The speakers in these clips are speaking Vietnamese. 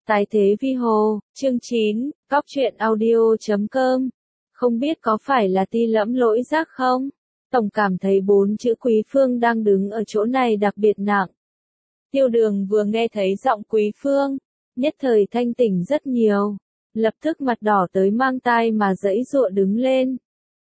Tái thế vi hồ, chương 9, Cóc truyện audio.com. Không biết có phải là Ti Lẫm lỗi giác không? Tổng cảm thấy 4 chữ Quý Phương đang đứng ở chỗ này đặc biệt nặng. Tiêu Đường vừa nghe thấy giọng Quý Phương, nhất thời thanh tỉnh rất nhiều, lập tức mặt đỏ tới mang tai mà giãy giụa đứng lên.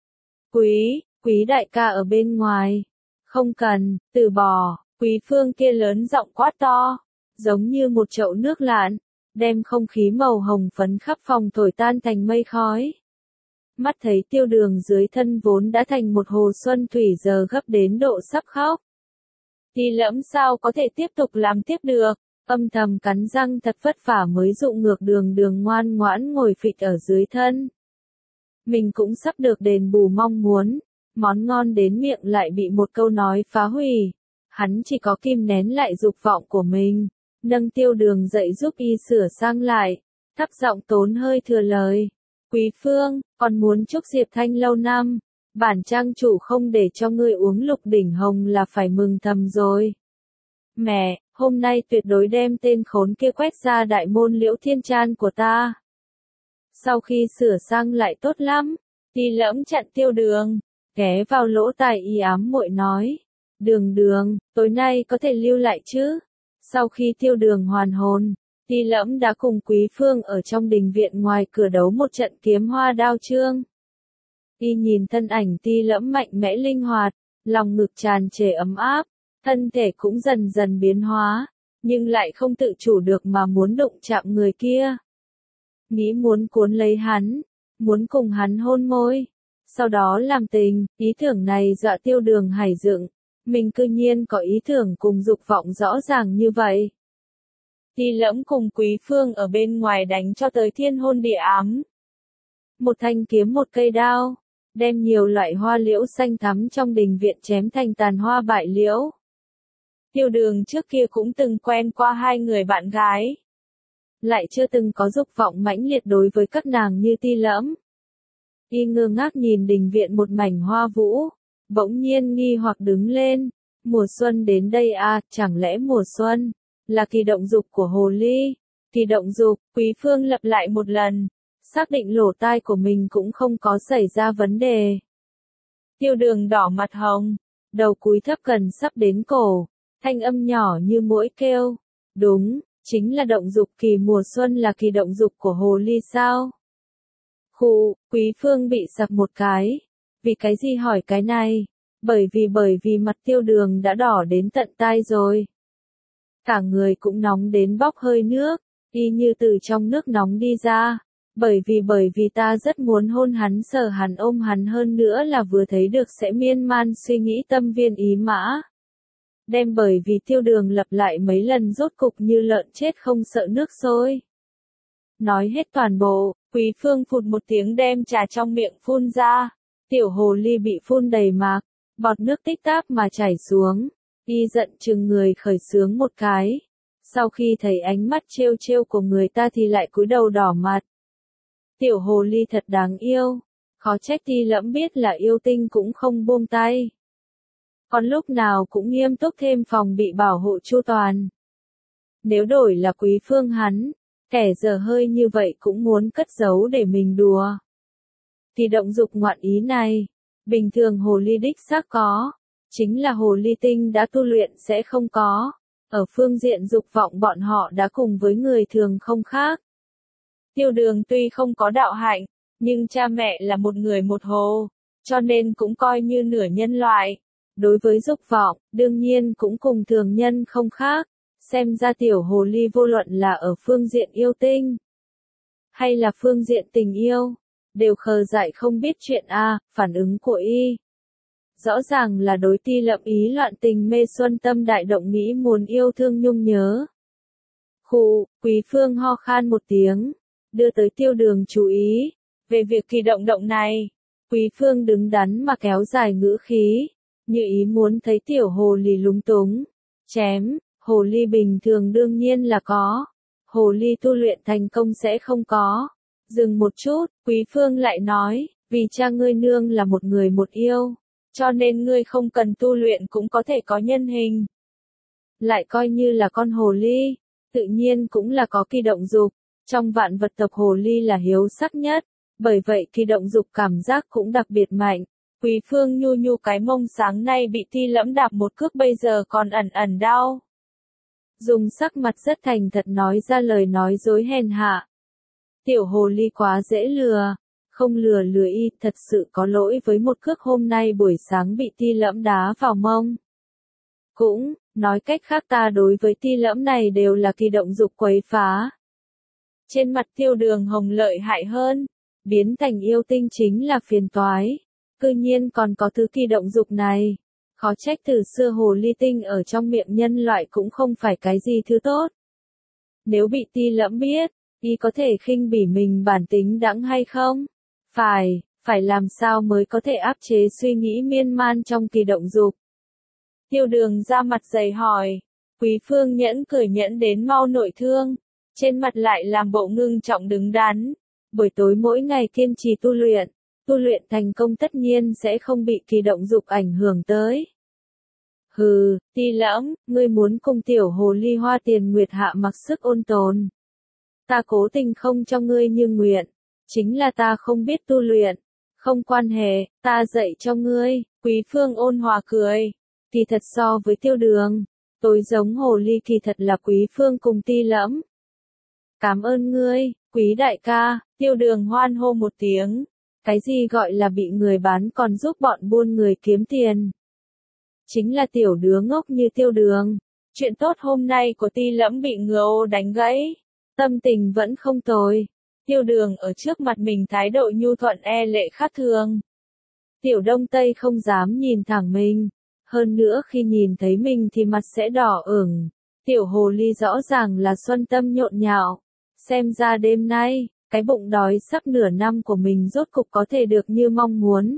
Quý đại ca ở bên ngoài. Không cần, từ bỏ, Quý Phương kia lớn giọng quát to, giống như một chậu nước lạn, đem không khí màu hồng phấn khắp phòng thổi tan thành mây khói. Mắt thấy Tiêu Đường dưới thân vốn đã thành một hồ xuân thủy giờ gấp đến độ sắp khóc. Ti Lẫm sao có thể tiếp tục làm tiếp được, âm thầm cắn răng thật vất vả mới dụ ngược Đường ngoan ngoãn ngồi phịch ở dưới thân. Mình cũng sắp được đền bù mong muốn, món ngon đến miệng lại bị một câu nói phá hủy. Hắn chỉ có kìm nén lại dục vọng của mình, nâng Tiêu Đường dậy giúp y sửa sang lại, thấp giọng tốn hơi thừa lời. Quý Phương, còn muốn chúc Diệp Thanh lâu năm, bản trang chủ không để cho ngươi uống lục đỉnh hồng là phải mừng thầm rồi. Mẹ, hôm nay tuyệt đối đem tên khốn kia quét ra đại môn Liễu Thiên Trang của ta. Sau khi sửa sang lại tốt lắm, Ti Lẫm chặn Tiêu Đường, ghé vào lỗ tai y ám muội nói. Đường, tối nay có thể lưu lại chứ? Sau khi Tiêu Đường hoàn hồn, Ti Lẫm đã cùng Quý Phương ở trong đình viện ngoài cửa đấu một trận kiếm hoa đao chương. Y nhìn thân ảnh Ti Lẫm mạnh mẽ linh hoạt, lòng ngực tràn trề ấm áp, thân thể cũng dần dần biến hóa, nhưng lại không tự chủ được mà muốn đụng chạm người kia. Nghĩ muốn cuốn lấy hắn, muốn cùng hắn hôn môi, sau đó làm tình, ý tưởng này dọa Tiêu Đường hảy dựng. Mình cư nhiên có ý tưởng cùng dục vọng rõ ràng như vậy. Ti Lẫm cùng Quý Phương ở bên ngoài đánh cho tới thiên hôn địa ám. Một thanh kiếm một cây đao, đem nhiều loại hoa liễu xanh thắm trong đình viện chém thành tàn hoa bại liễu. Tiêu Đường trước kia cũng từng quen qua hai người bạn gái, lại chưa từng có dục vọng mãnh liệt đối với các nàng như Ti Lẫm. Y ngơ ngác nhìn đình viện một mảnh hoa vũ. Bỗng nhiên nghi hoặc đứng lên, mùa xuân đến đây à, chẳng lẽ mùa xuân là kỳ động dục của hồ ly? Kỳ động dục, Quý Phương lặp lại một lần, xác định lỗ tai của mình cũng không có xảy ra vấn đề. Tiêu Đường đỏ mặt hồng, đầu cúi thấp gần sắp đến cổ, thanh âm nhỏ như muỗi kêu, đúng, chính là động dục kỳ mùa xuân là kỳ động dục của hồ ly sao? Quý Phương bị sặc một cái. Vì cái gì hỏi cái này? Bởi vì mặt Tiêu Đường đã đỏ đến tận tai rồi. Cả người cũng nóng đến bốc hơi nước, y như từ trong nước nóng đi ra. Bởi vì ta rất muốn hôn hắn sờ hắn ôm hắn hơn nữa là vừa thấy được sẽ miên man suy nghĩ tâm viên ý mã. Đem bởi vì Tiêu Đường lặp lại mấy lần rốt cục như lợn chết không sợ nước sôi. Nói hết toàn bộ, Quý Phương phụt một tiếng đem trà trong miệng phun ra. Tiểu hồ ly bị phun đầy mạc, bọt nước tích táp mà chảy xuống, y giận chừng người khởi sướng một cái. Sau khi thấy ánh mắt trêu trêu của người ta thì lại cúi đầu đỏ mặt. Tiểu hồ ly thật đáng yêu, khó trách Ti Lẫm biết là yêu tinh cũng không buông tay. Còn lúc nào cũng nghiêm túc thêm phòng bị bảo hộ chu toàn. Nếu đổi là Quý Phương hắn, kẻ dở hơi như vậy cũng muốn cất giấu để mình đùa. Thì động dục ngoạn ý này, bình thường hồ ly đích xác có, chính là hồ ly tinh đã tu luyện sẽ không có. Ở phương diện dục vọng bọn họ đã cùng với người thường không khác. Tiêu Đường tuy không có đạo hạnh, nhưng cha mẹ là một người một hồ, cho nên cũng coi như nửa nhân loại. Đối với dục vọng, đương nhiên cũng cùng thường nhân không khác. Xem ra tiểu hồ ly vô luận là ở phương diện yêu tinh, hay là phương diện tình yêu, đều khờ dại không biết chuyện a. Phản ứng của y rõ ràng là đối Ti Lẫm ý loạn tình mê xuân tâm đại động nghĩ muốn yêu thương nhung nhớ. Quý Phương ho khan một tiếng, đưa tới Tiêu Đường chú ý. Về việc kỳ động này, Quý Phương đứng đắn mà kéo dài ngữ khí, như ý muốn thấy tiểu hồ ly lúng túng. Chém, hồ ly bình thường đương nhiên là có, hồ ly tu luyện thành công sẽ không có. Dừng một chút, Quý Phương lại nói, vì cha ngươi nương là một người một yêu, cho nên ngươi không cần tu luyện cũng có thể có nhân hình. Lại coi như là con hồ ly, tự nhiên cũng là có kỳ động dục. Trong vạn vật tộc hồ ly là hiếu sắc nhất, bởi vậy kỳ động dục cảm giác cũng đặc biệt mạnh. Quý Phương nhu nhu cái mông sáng nay bị Ti Lẫm đạp một cước bây giờ còn ẩn ẩn đau. Dùng sắc mặt rất thành thật nói ra lời nói dối hèn hạ. Tiểu hồ ly quá dễ lừa, không lừa lừa y, thật sự có lỗi với một cước hôm nay buổi sáng bị Ti Lẫm đá vào mông. Cũng, nói cách khác ta đối với Ti Lẫm này đều là kỳ động dục quấy phá. Trên mặt Tiêu Đường Hồng lợi hại hơn, biến thành yêu tinh chính là phiền toái. Cư nhiên còn có thứ kỳ động dục này. Khó trách từ xưa hồ ly tinh ở trong miệng nhân loại cũng không phải cái gì thứ tốt. Nếu bị Ti Lẫm biết, y có thể khinh bỉ mình bản tính đãng hay không? Phải làm sao mới có thể áp chế suy nghĩ miên man trong kỳ động dục? Tiêu Đường ra mặt dày hỏi. Quý Phương nhẫn cười nhẫn đến mau nội thương, trên mặt lại làm bộ ngưng trọng đứng đắn. Buổi tối mỗi ngày kiên trì tu luyện thành công tất nhiên sẽ không bị kỳ động dục ảnh hưởng tới. Hừ, Ti Lẫm, ngươi muốn cùng tiểu hồ ly Hoa Tiền Nguyệt hạ mặc sức ôn tồn. Ta cố tình không cho ngươi như nguyện, chính là ta không biết tu luyện, không quan hệ, ta dạy cho ngươi. Quý Phương ôn hòa cười. Kỳ thật so với Tiêu Đường, tôi giống hồ ly kỳ thật là Quý Phương cùng Ti Lẫm. Cảm ơn ngươi, Quý đại ca. Tiêu Đường hoan hô một tiếng. Cái gì gọi là bị người bán còn giúp bọn buôn người kiếm tiền? Chính là tiểu đứa ngốc như Tiêu Đường. Chuyện tốt hôm nay của Ti Lẫm bị ngựa ô đánh gãy, tâm tình vẫn không tồi. Tiêu Đường ở trước mặt mình thái độ nhu thuận e lệ khác thường. Tiểu Đông Tây không dám nhìn thẳng mình, hơn nữa khi nhìn thấy mình thì mặt sẽ đỏ ửng. Tiểu hồ ly rõ ràng là xuân tâm nhộn nhạo, xem ra đêm nay, cái bụng đói sắp nửa năm của mình rốt cục có thể được như mong muốn.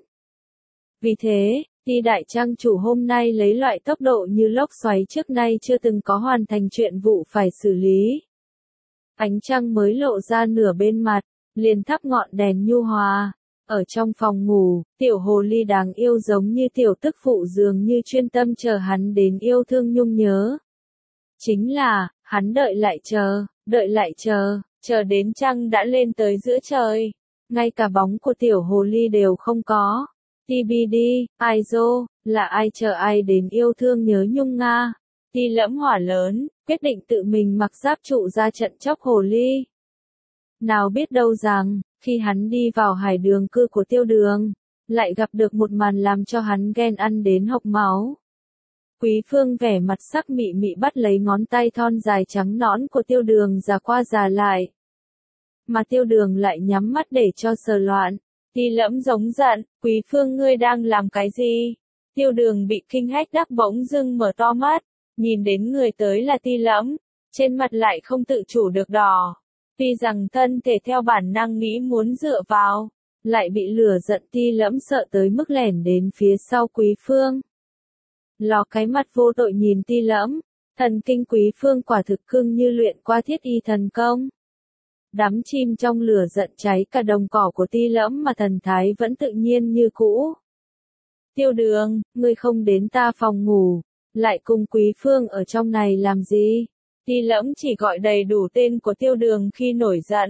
Vì thế, Ti đại trang chủ hôm nay lấy loại tốc độ như lốc xoáy trước nay chưa từng có hoàn thành chuyện vụ phải xử lý. Ánh trăng mới lộ ra nửa bên mặt, liền thắp ngọn đèn nhu hòa. Ở trong phòng ngủ, tiểu hồ ly đáng yêu giống như tiểu tức phụ dường như chuyên tâm chờ hắn đến yêu thương nhung nhớ. Chính là, hắn đợi lại chờ đến trăng đã lên tới giữa trời. Ngay cả bóng của tiểu hồ ly đều không có. TBD, ai dô, là ai chờ ai đến yêu thương nhớ nhung nga. Ti Lẫm hỏa lớn, quyết định tự mình mặc giáp trụ ra trận chóc hồ ly. Nào biết đâu rằng, khi hắn đi vào hải đường cư của Tiêu Đường, lại gặp được một màn làm cho hắn ghen ăn đến hộc máu. Quý Phương vẻ mặt sắc mị mị bắt lấy ngón tay thon dài trắng nõn của Tiêu Đường già qua già lại. Mà Tiêu Đường lại nhắm mắt để cho sờ loạn. Ti Lẫm giống giận, Quý Phương ngươi đang làm cái gì? Tiêu Đường bị kinh hách đắc bỗng dưng mở to mắt, nhìn đến người tới là Ti Lẫm, trên mặt lại không tự chủ được đỏ. Tuy rằng thân thể theo bản năng nghĩ muốn dựa vào, lại bị lửa giận Ti Lẫm sợ tới mức lẻn đến phía sau Quý Phương. Ló cái mặt vô tội nhìn Ti Lẫm, thần kinh Quý Phương quả thực cưng như luyện qua thiết y thần công. Đắm chìm trong lửa giận cháy cả đồng cỏ của Ti Lẫm mà thần thái vẫn tự nhiên như cũ. Tiêu Đường, ngươi không đến ta phòng ngủ, lại cùng Quý Phương ở trong này làm gì? Ti Lẫm chỉ gọi đầy đủ tên của Tiêu Đường khi nổi giận.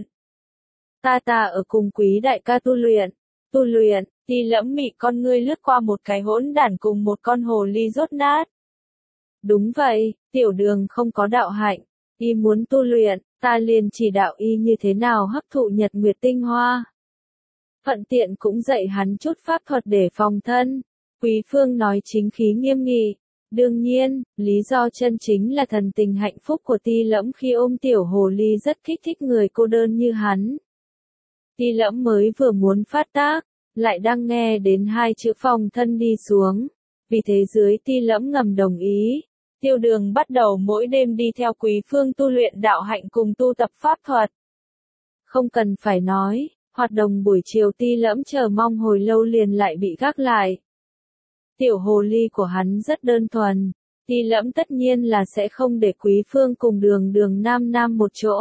Ta ở cùng Quý đại ca tu luyện, Ti Lẫm mị con ngươi lướt qua một cái hỗn đản cùng một con hồ ly rốt nát. Đúng vậy, Tiểu Đường không có đạo hạnh, y muốn tu luyện, ta liền chỉ đạo y như thế nào hấp thụ nhật nguyệt tinh hoa. Thuận tiện cũng dạy hắn chút pháp thuật để phòng thân. Quý Phương nói chính khí nghiêm nghị. Đương nhiên, lý do chân chính là thần tình hạnh phúc của Ti Lẫm khi ôm tiểu hồ ly rất kích thích người cô đơn như hắn. Ti Lẫm mới vừa muốn phát tác, lại đang nghe đến hai chữ phòng thân đi xuống. Vì thế dưới Ti Lẫm ngầm đồng ý. Tiêu Đường bắt đầu mỗi đêm đi theo Quý Phương tu luyện đạo hạnh cùng tu tập pháp thuật. Không cần phải nói, hoạt động buổi chiều Ti Lẫm chờ mong hồi lâu liền lại bị gác lại. Tiểu hồ ly của hắn rất đơn thuần, Ti Lẫm tất nhiên là sẽ không để Quý Phương cùng Đường Nam một chỗ.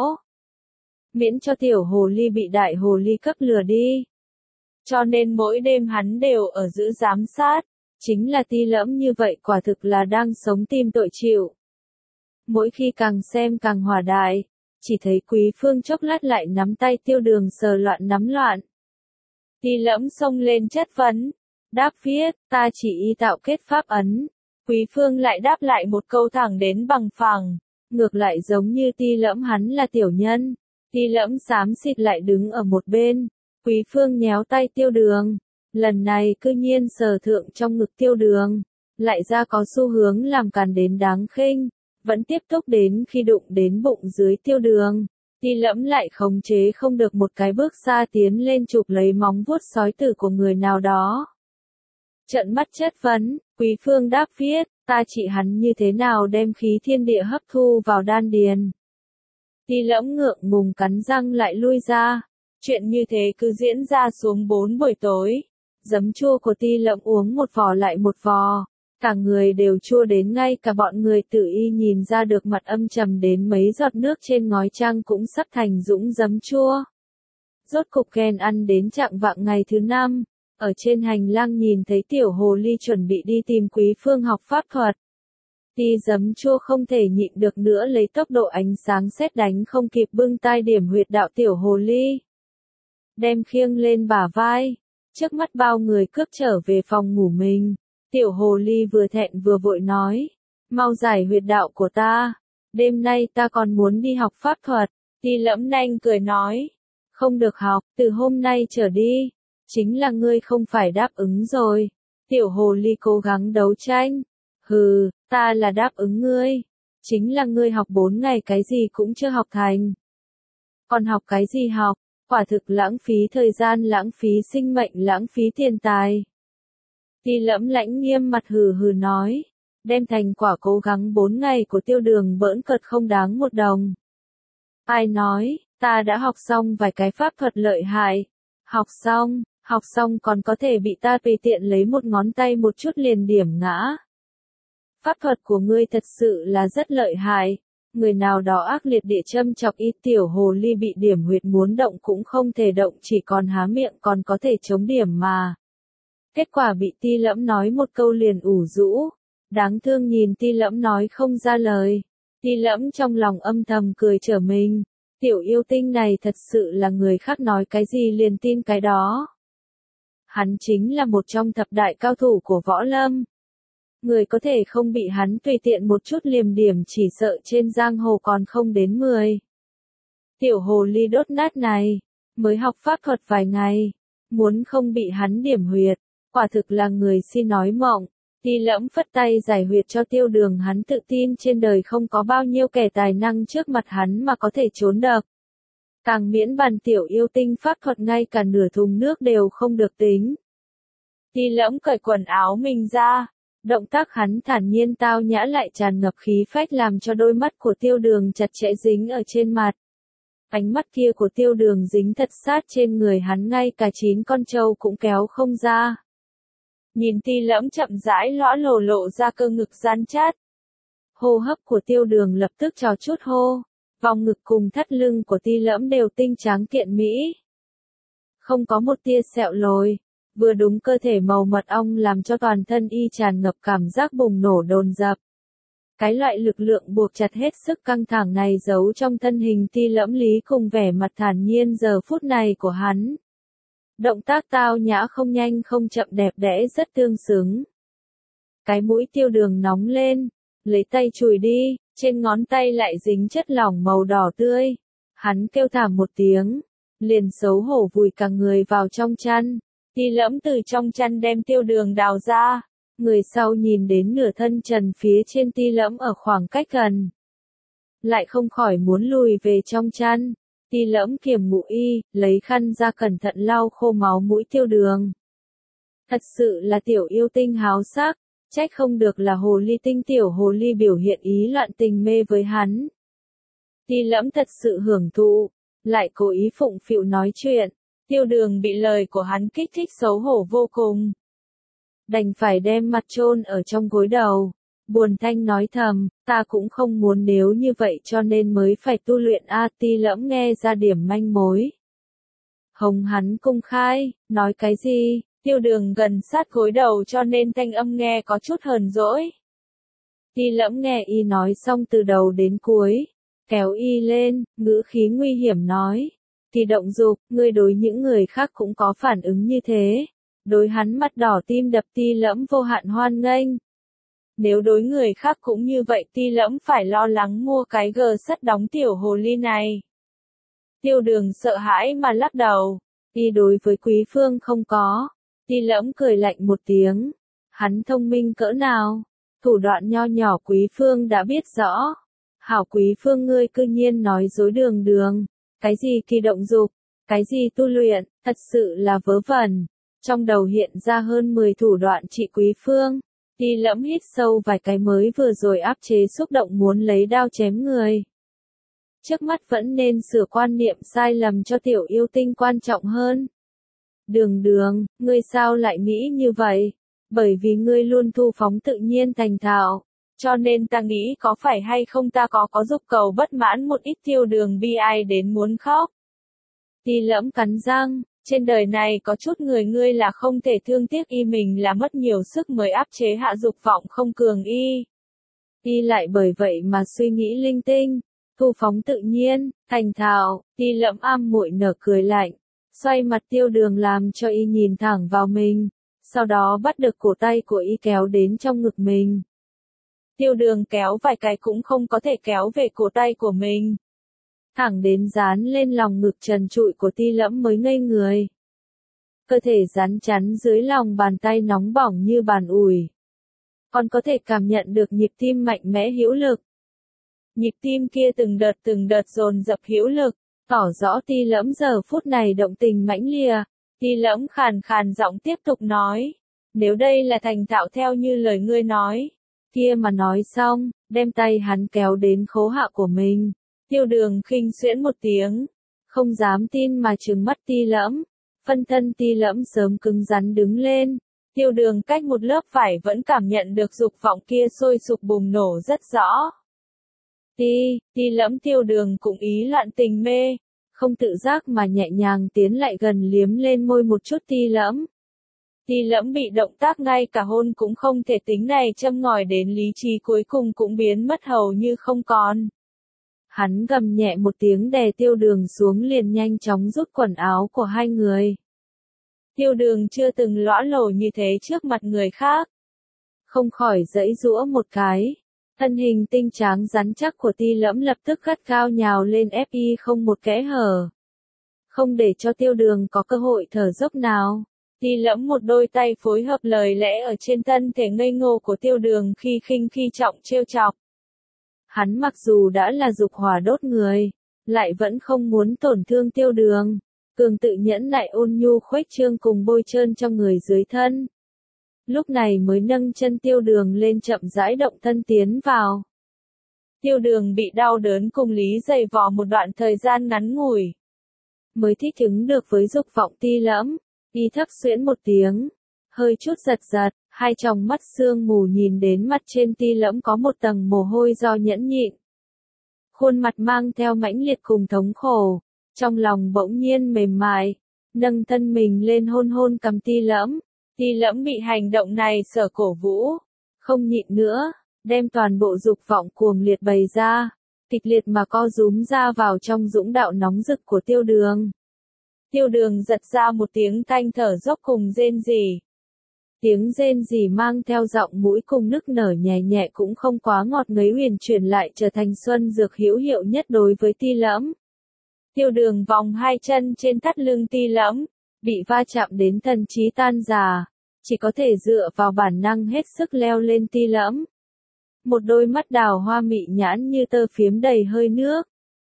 Miễn cho tiểu hồ ly bị đại hồ ly cấp lừa đi. Cho nên mỗi đêm hắn đều ở giữ giám sát. Chính là Ti Lẫm như vậy quả thực là đang sống tìm tội chịu. mỗi khi càng xem càng hỏa đại, chỉ thấy Quý Phương chốc lát lại nắm tay Tiêu Đường sờ loạn nắm loạn. Ti Lẫm xông lên chất vấn, đáp viết, ta chỉ y tạo kết pháp ấn. Quý Phương lại đáp lại một câu thẳng đến bằng phẳng, ngược lại giống như Ti Lẫm hắn là tiểu nhân. Ti Lẫm xám xịt lại đứng ở một bên, Quý Phương nhéo tay Tiêu Đường, lần này cư nhiên sờ thượng trong ngực Tiêu Đường, lại ra có xu hướng làm càn đến đáng khinh, vẫn tiếp tục đến khi đụng đến bụng dưới Tiêu Đường. Ti Lẫm lại khống chế không được một cái bước xa tiến lên chụp lấy móng vuốt sói tử của người nào đó. Trợn mắt chất vấn, Quý Phương đáp viết, ta chỉ hắn như thế nào đem khí thiên địa hấp thu vào đan điền. Ti Lẫm ngượng ngùng cắn răng lại lui ra. Chuyện như thế cứ diễn ra xuống 4 buổi tối. Giấm chua của Ti Lẫm uống một vò lại một vò. Cả người đều chua đến ngay cả bọn người Tử Y nhìn ra được mặt âm trầm đến mấy giọt nước trên ngói trăng cũng sắp thành dũng giấm chua. Rốt cục ghen ăn đến chạng vạng ngày thứ 5. Ở trên hành lang nhìn thấy tiểu hồ ly chuẩn bị đi tìm Quý Phương học pháp thuật. Ti giấm chua không thể nhịn được nữa lấy tốc độ ánh sáng sét đánh không kịp bưng tay điểm huyệt đạo tiểu hồ ly. Đem khiêng lên bả vai, trước mắt bao người cướp trở về phòng ngủ mình. Tiểu hồ ly vừa thẹn vừa vội nói, mau giải huyệt đạo của ta, đêm nay ta còn muốn đi học pháp thuật. Ti Lẫm nanh cười nói, không được học, từ hôm nay trở đi, chính là ngươi không phải đáp ứng rồi. Tiểu hồ ly cố gắng đấu tranh, hừ, ta là đáp ứng ngươi, chính là ngươi học 4 ngày cái gì cũng chưa học thành. Còn học cái gì học, quả thực lãng phí thời gian, lãng phí sinh mệnh, lãng phí tiền tài. Ti Lẫm lãnh nghiêm mặt hừ hừ nói, đem thành quả cố gắng 4 ngày của Tiêu Đường bỡn cợt không đáng một đồng. Ai nói, ta đã học xong vài cái pháp thuật lợi hại. Học xong còn có thể bị ta tùy tiện lấy một ngón tay một chút liền điểm ngã. Pháp thuật của ngươi thật sự là rất lợi hại. Người nào đó ác liệt địa châm chọc y tiểu hồ ly bị điểm huyệt muốn động cũng không thể động, chỉ còn há miệng còn có thể chống điểm mà. Kết quả bị Ti Lẫm nói một câu liền ủ rũ. Đáng thương nhìn Ti Lẫm nói không ra lời. Ti Lẫm trong lòng âm thầm cười trở mình. Tiểu yêu tinh này thật sự là người khác nói cái gì liền tin cái đó. Hắn chính là một trong thập đại cao thủ của võ lâm. Người có thể không bị hắn tùy tiện một chút liềm điểm chỉ sợ trên giang hồ còn không đến 10. Tiểu hồ ly đốt nát này, mới học pháp thuật vài ngày, muốn không bị hắn điểm huyệt, quả thực là người si nói mộng. Ti Lẫm phất tay giải huyệt cho Tiêu Đường, hắn tự tin trên đời không có bao nhiêu kẻ tài năng trước mặt hắn mà có thể trốn được. Càng miễn bàn tiểu yêu tinh pháp thuật ngay cả nửa thùng nước đều không được tính. Ti Lẫm cởi quần áo mình ra, động tác hắn thản nhiên tao nhã lại tràn ngập khí phách làm cho đôi mắt của Tiêu Đường chặt chẽ dính ở trên mặt. Ánh mắt kia của Tiêu Đường dính thật sát trên người hắn, ngay cả 9 con trâu cũng kéo không ra. Nhìn Ti Lẫm chậm rãi lộ ra cơ ngực rắn chát. Hô hấp của Tiêu Đường lập tức trò chút hô, vòng ngực cùng thắt lưng của Ti Lẫm đều tinh trắng kiện mỹ. Không có một tia sẹo lồi, vừa đúng cơ thể màu mật ong làm cho toàn thân y tràn ngập cảm giác bùng nổ dồn dập. Cái loại lực lượng buộc chặt hết sức căng thẳng này giấu trong thân hình Ti Lẫm lý cùng vẻ mặt thản nhiên giờ phút này của hắn. Động tác tao nhã không nhanh không chậm, đẹp đẽ rất tương xứng. Cái mũi Tiêu Đường nóng lên, lấy tay chùi đi, trên ngón tay lại dính chất lỏng màu đỏ tươi. Hắn kêu thảm một tiếng, liền xấu hổ vùi cả người vào trong chăn. Ti Lẫm từ trong chăn đem Tiêu Đường đào ra, người sau nhìn đến nửa thân trần phía trên Ti Lẫm ở khoảng cách gần, lại không khỏi muốn lùi về trong chăn. Ti Lẫm kiềm ngụ y, lấy khăn ra cẩn thận lau khô máu mũi Tiêu Đường. Thật sự là tiểu yêu tinh háo sắc, trách không được là hồ ly tinh, tiểu hồ ly biểu hiện ý loạn tình mê với hắn. Ti Lẫm thật sự hưởng thụ, lại cố ý phụng phịu nói chuyện. Tiêu Đường bị lời của hắn kích thích xấu hổ vô cùng. Đành phải đem mặt chôn ở trong gối đầu. Buồn thanh nói thầm, ta cũng không muốn nếu như vậy cho nên mới phải tu luyện a. Ti Lẫm nghe ra điểm manh mối. Hồng hắn công khai, nói cái gì, Tiêu Đường gần sát gối đầu cho nên thanh âm nghe có chút hờn dỗi. Ti Lẫm nghe y nói xong từ đầu đến cuối, kéo y lên, ngữ khí nguy hiểm nói. Ti Động Dục, ngươi đối những người khác cũng có phản ứng như thế. Đối hắn mặt đỏ tim đập Ti Lẫm vô hạn hoan nghênh. Nếu đối người khác cũng như vậy Ti Lẫm phải lo lắng mua cái gờ sắt đóng tiểu hồ ly này. Tiêu Đường sợ hãi mà lắc đầu. Y đối với Quý Phương không có. Ti Lẫm cười lạnh một tiếng. Hắn thông minh cỡ nào? Thủ đoạn nho nhỏ Quý Phương đã biết rõ. Hảo Quý Phương ngươi cư nhiên nói dối Đường Đường. Cái gì Ti Động Dục, cái gì tu luyện, thật sự là vớ vẩn. Trong đầu hiện ra hơn 10 thủ đoạn trị Quý Phương. Ti Lẫm hít sâu vài cái mới vừa rồi áp chế xúc động muốn lấy đao chém người. Trước mắt vẫn nên sửa quan niệm sai lầm cho tiểu yêu tinh quan trọng hơn. Đường Đường, ngươi sao lại nghĩ như vậy? Bởi vì ngươi luôn thu phóng tự nhiên thành thạo. Cho nên ta nghĩ có phải hay không ta có dục cầu bất mãn một ít. Tiêu Đường bi ai đến muốn khóc. Ti Lẫm cắn răng, trên đời này có chút người ngươi là không thể thương tiếc y mình là mất nhiều sức mới áp chế hạ dục vọng không cường y. Y lại bởi vậy mà suy nghĩ linh tinh, thu phóng tự nhiên, thành thạo. Ti Lẫm am muội nở cười lạnh, xoay mặt Tiêu Đường làm cho y nhìn thẳng vào mình, sau đó bắt được cổ tay của y kéo đến trong ngực mình. Tiêu Đường kéo vài cái cũng không có thể kéo về cổ tay của mình. Thẳng đến dán lên lòng ngực trần trụi của Ti Lẫm mới ngây người. Cơ thể rắn chắn dưới lòng bàn tay nóng bỏng như bàn ủi. Còn có thể cảm nhận được nhịp tim mạnh mẽ hữu lực. Nhịp tim kia từng đợt dồn dập hữu lực, tỏ rõ Ti Lẫm giờ phút này động tình mãnh liệt. Ti Lẫm khàn khàn giọng tiếp tục nói. Nếu đây là thành thạo theo như lời ngươi nói. Kia mà nói xong, đem tay hắn kéo đến khố hạ của mình. Tiêu Đường khinh xuyễn một tiếng, không dám tin mà trừng mắt Ti Lẫm. Phân thân Ti Lẫm sớm cứng rắn đứng lên. Tiêu Đường cách một lớp vải vẫn cảm nhận được dục vọng kia sôi sục bùng nổ rất rõ. Ti Lẫm Tiêu Đường cũng ý loạn tình mê, không tự giác mà nhẹ nhàng tiến lại gần liếm lên môi một chút Ti Lẫm. Ti Lẫm bị động tác ngay cả hôn cũng không thể tính này châm ngòi đến lý trí cuối cùng cũng biến mất hầu như không còn. Hắn gầm nhẹ một tiếng đè Tiêu Đường xuống liền nhanh chóng rút quần áo của hai người. Tiêu Đường chưa từng lõa lồ như thế trước mặt người khác. Không khỏi giãy giũa một cái. Thân hình tinh tráng rắn chắc của Ti Lẫm lập tức gắt gao nhào lên ép y không một kẽ hở. Không để cho Tiêu Đường có cơ hội thở dốc nào. Ti Lẫm một đôi tay phối hợp lời lẽ ở trên thân thể ngây ngô của Tiêu Đường khi khinh khi trọng trêu chọc. Hắn mặc dù đã là dục hỏa đốt người, lại vẫn không muốn tổn thương Tiêu Đường. Cường tự nhẫn nại ôn nhu khuếch trương cùng bôi trơn cho người dưới thân. Lúc này mới nâng chân Tiêu Đường lên chậm rãi động thân tiến vào. Tiêu Đường bị đau đớn cùng lý giày vò một đoạn thời gian ngắn ngủi. Mới thích ứng được với dục vọng Ti Lẫm, y thấp xuyễn một tiếng, hơi chút giật giật, hai tròng mắt sương mù nhìn đến mặt trên Ti Lẫm có một tầng mồ hôi do nhẫn nhịn. Khuôn mặt mang theo mãnh liệt cùng thống khổ, trong lòng bỗng nhiên mềm mại, nâng thân mình lên hôn hôn cằm Ti Lẫm. Ti Lẫm bị hành động này sở cổ vũ, không nhịn nữa, đem toàn bộ dục vọng cuồng liệt bày ra, kịch liệt mà co rúm ra vào trong dũng đạo nóng rực của Tiêu Đường. Tiêu Đường giật ra một tiếng thanh thở dốc cùng rên rỉ. Tiếng rên rỉ mang theo giọng mũi cùng nức nở nhẹ nhẹ cũng không quá ngọt ngấy huyền chuyển lại trở thành xuân dược hữu hiệu nhất đối với Ti Lẫm. Tiêu Đường vòng hai chân trên thắt lưng Ti Lẫm, bị va chạm đến thần trí tan rã, chỉ có thể dựa vào bản năng hết sức leo lên Ti Lẫm. Một đôi mắt đào hoa mị nhãn như tơ phiếm đầy hơi nước.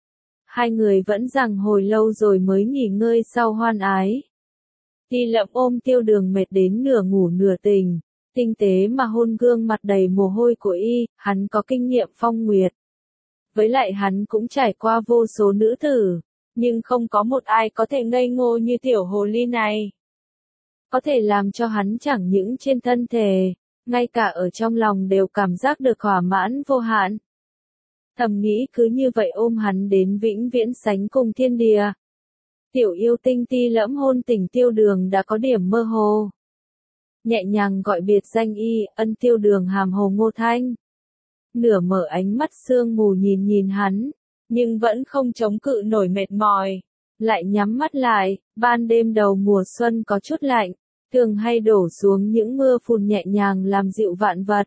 Hai người vẫn giằng hồi lâu rồi mới nghỉ ngơi sau hoan ái. Ti Lẫm ôm Tiêu Đường mệt đến nửa ngủ nửa tỉnh, tinh tế mà hôn gương mặt đầy mồ hôi của y, hắn có kinh nghiệm phong nguyệt. Với lại hắn cũng trải qua vô số nữ tử, nhưng không có một ai có thể ngây ngô như tiểu hồ ly này. Có thể làm cho hắn chẳng những trên thân thể, ngay cả ở trong lòng đều cảm giác được thỏa mãn vô hạn. Thầm nghĩ cứ như vậy ôm hắn đến vĩnh viễn sánh cùng thiên địa. Tiểu yêu tinh Ti Lẫm hôn tỉnh Tiêu Đường đã có điểm mơ hồ. Nhẹ nhàng gọi biệt danh y, ân Tiêu Đường hàm hồ ngô thanh. nửa mở ánh mắt sương mù nhìn nhìn hắn, nhưng vẫn không chống cự nổi mệt mỏi. Lại nhắm mắt lại, ban đêm đầu mùa xuân có chút lạnh, thường hay đổ xuống những mưa phùn nhẹ nhàng làm dịu vạn vật.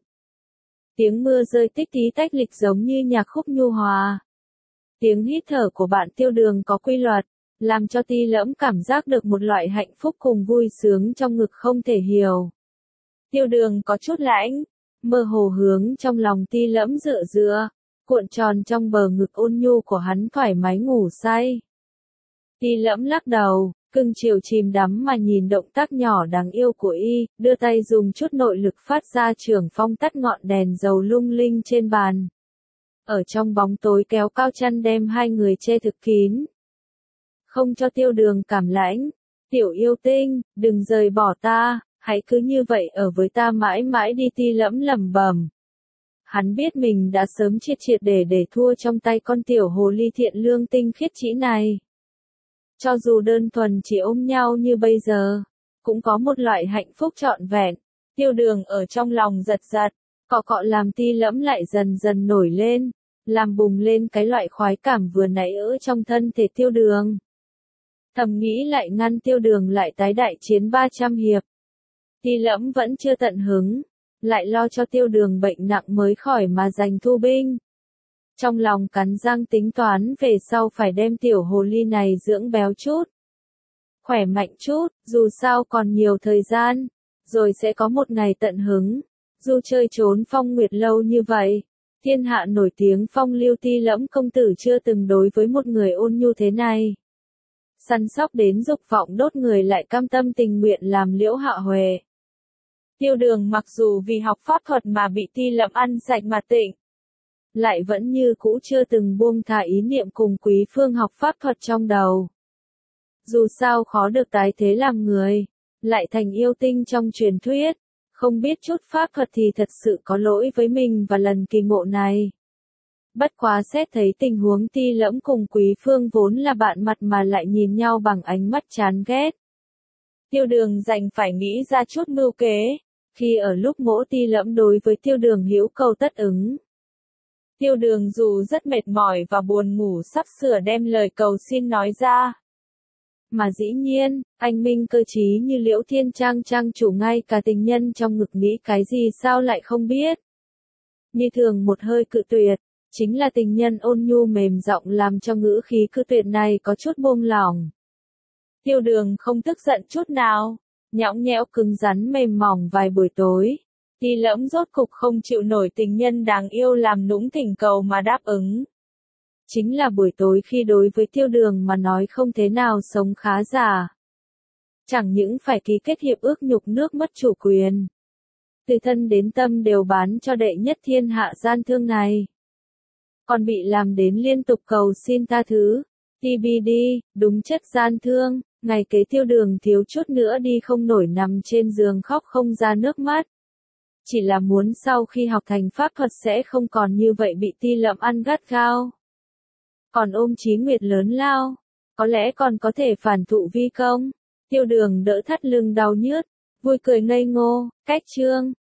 Tiếng mưa rơi tích tí tách lịch giống như nhạc khúc nhu hòa. Tiếng hít thở của bạn Tiêu Đường có quy luật, làm cho Ti Lẫm cảm giác được một loại hạnh phúc cùng vui sướng trong ngực không thể hiểu. Tiêu Đường có chút lãnh, mơ hồ hướng trong lòng Ti Lẫm dựa dựa, cuộn tròn trong bờ ngực ôn nhu của hắn thoải mái ngủ say. Ti Lẫm lắc đầu, cưng chiều chìm đắm mà nhìn động tác nhỏ đáng yêu của y, đưa tay dùng chút nội lực phát ra trường phong tắt ngọn đèn dầu lung linh trên bàn. Ở trong bóng tối kéo cao chăn đem hai người che thực kín. Không cho Tiêu Đường cảm lãnh, tiểu yêu tinh, đừng rời bỏ ta, hãy cứ như vậy ở với ta mãi mãi đi. Ti Lẫm lẩm bẩm. Hắn biết mình đã sớm triệt triệt để thua trong tay con tiểu hồ ly thiện lương tinh khiết chỉ này. Cho dù đơn thuần chỉ ôm nhau như bây giờ, cũng có một loại hạnh phúc trọn vẹn. Tiêu Đường ở trong lòng giật giật, cọ cọ làm Ti Lẫm lại dần dần nổi lên, làm bùng lên cái loại khoái cảm vừa nãy ở trong thân thể Tiêu Đường. Thầm nghĩ lại ngăn Tiêu Đường lại tái đại chiến 300 hiệp. Ti Lẫm vẫn chưa tận hứng, lại lo cho Tiêu Đường bệnh nặng mới khỏi mà giành thu binh. Trong lòng cắn răng tính toán về sau phải đem tiểu hồ ly này dưỡng béo chút, khỏe mạnh chút, dù sao còn nhiều thời gian, rồi sẽ có một ngày tận hứng. Dù chơi trốn phong nguyệt lâu như vậy, thiên hạ nổi tiếng phong lưu Ti Lẫm công tử chưa từng đối với một người ôn nhu thế này. Săn sóc đến dục vọng đốt người lại cam tâm tình nguyện làm Liễu Hạ Huệ. Tiêu Đường mặc dù vì học pháp thuật mà bị Ti Lẫm ăn sạch mà tịnh, lại vẫn như cũ chưa từng buông thả ý niệm cùng Quý Phương học pháp thuật trong đầu. Dù sao khó được tái thế làm người, lại thành yêu tinh trong truyền thuyết, không biết chút pháp thuật thì thật sự có lỗi với mình và lần kỳ ngộ này. Bất quá xét thấy tình huống Ti Lẫm cùng Quý Phương vốn là bạn mặt mà lại nhìn nhau bằng ánh mắt chán ghét. Tiêu Đường đành phải nghĩ ra chút mưu kế, khi ở lúc ngỗ Ti Lẫm đối với Tiêu Đường hữu câu tất ứng. Tiêu Đường dù rất mệt mỏi và buồn ngủ sắp sửa đem lời cầu xin nói ra. Mà dĩ nhiên, anh minh cơ trí như Liễu Thiên Trang trang chủ ngay cả tình nhân trong ngực nghĩ cái gì sao lại không biết. Như thường một hơi cự tuyệt, chính là tình nhân ôn nhu mềm giọng làm cho ngữ khí cự tuyệt này có chút buông lỏng. Tiêu Đường không tức giận chút nào, nhõng nhẽo cứng rắn mềm mỏng vài buổi tối. Ti Lẫm rốt cục không chịu nổi tình nhân đáng yêu làm nũng thỉnh cầu mà đáp ứng. Chính là buổi tối khi đối với Tiêu Đường mà nói không thế nào sống khá giả. Chẳng những phải ký kết hiệp ước nhục nước mất chủ quyền, từ thân đến tâm đều bán cho đệ nhất thiên hạ gian thương này. Còn bị làm đến liên tục cầu xin tha thứ, TBD, đúng chất gian thương, ngày kế Tiêu Đường thiếu chút nữa đi không nổi nằm trên giường khóc không ra nước mắt. Chỉ là muốn sau khi học thành pháp thuật sẽ không còn như vậy bị Ti Lẫm ăn gắt gao. Còn ôm Chí Nguyệt lớn lao, có lẽ còn có thể phản thụ vi công. Tiêu Đường đỡ thắt lưng đau nhức, vui cười ngây ngô, cách chương.